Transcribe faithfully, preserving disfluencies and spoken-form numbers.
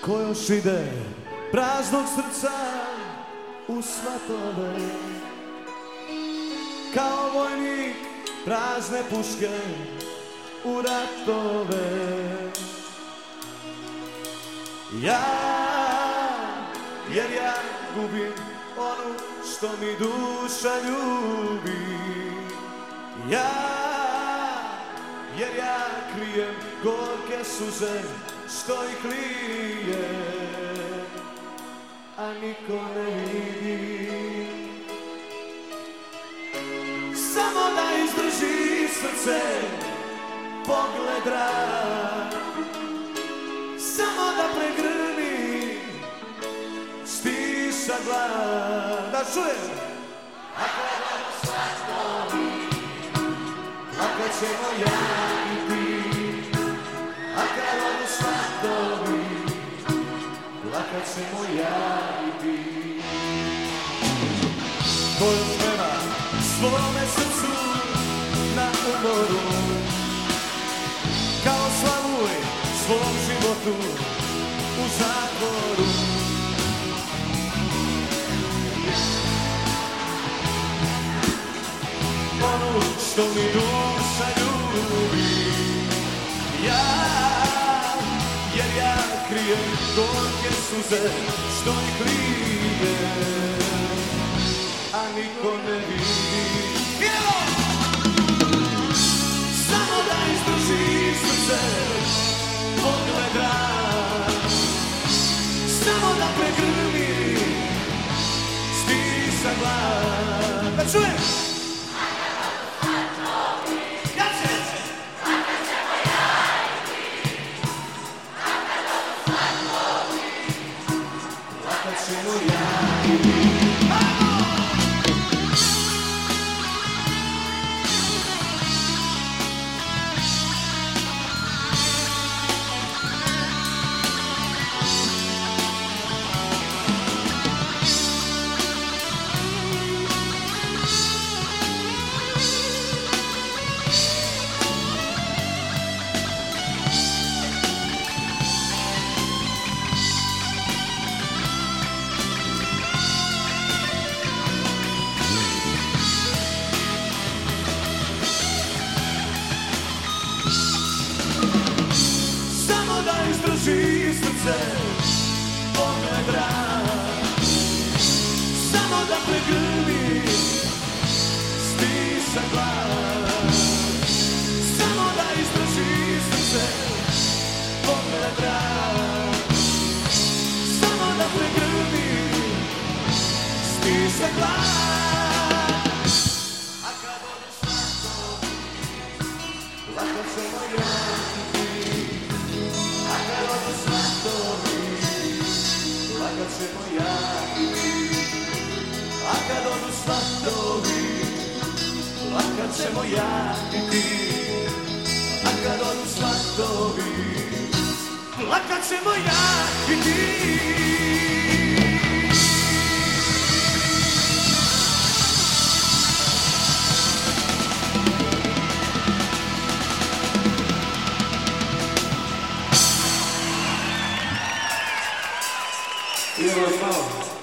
Ko još ide praznog srca u svatove, kao vojnik prazne puške u ratove. Ja, jer ja gubim onu što mi duša ljubi. Ja, jer ja krijem gorke suze što ih lije, a niko ne vidi. Samo da izdrži srce pogled rad, samo da pregrmi stiša glad. Da čujem! A kada svatkovi plakat ćemo ja i ti, a kad odu svatovi plakat ćemo ja i ti. Ko još nema svome srcu na umoru, kao slavuj svom životu u zatvoru. Onu što mi duša ljubi. Ja, jer ja krijem gorke suze što ih lije, a niko ne vidi. Evo! Samo da izdrži srce pogled rad, samo da pregrmi stiša glad. Da čujem! Izdrži srce pogled rad, samo da pregrmi stiša glad. Samo da izdrži srce pogled rad, samo da pregrmi stiša glad. A kad odu svatovi plakat ćemo ja i ti, a kad odu svatovi plakat ćemo ja i ti, a kad odu svatovi plakat ćemo ja i ti, a kad odu svatovi plakat ćemo ja i ti. Idemo još malo.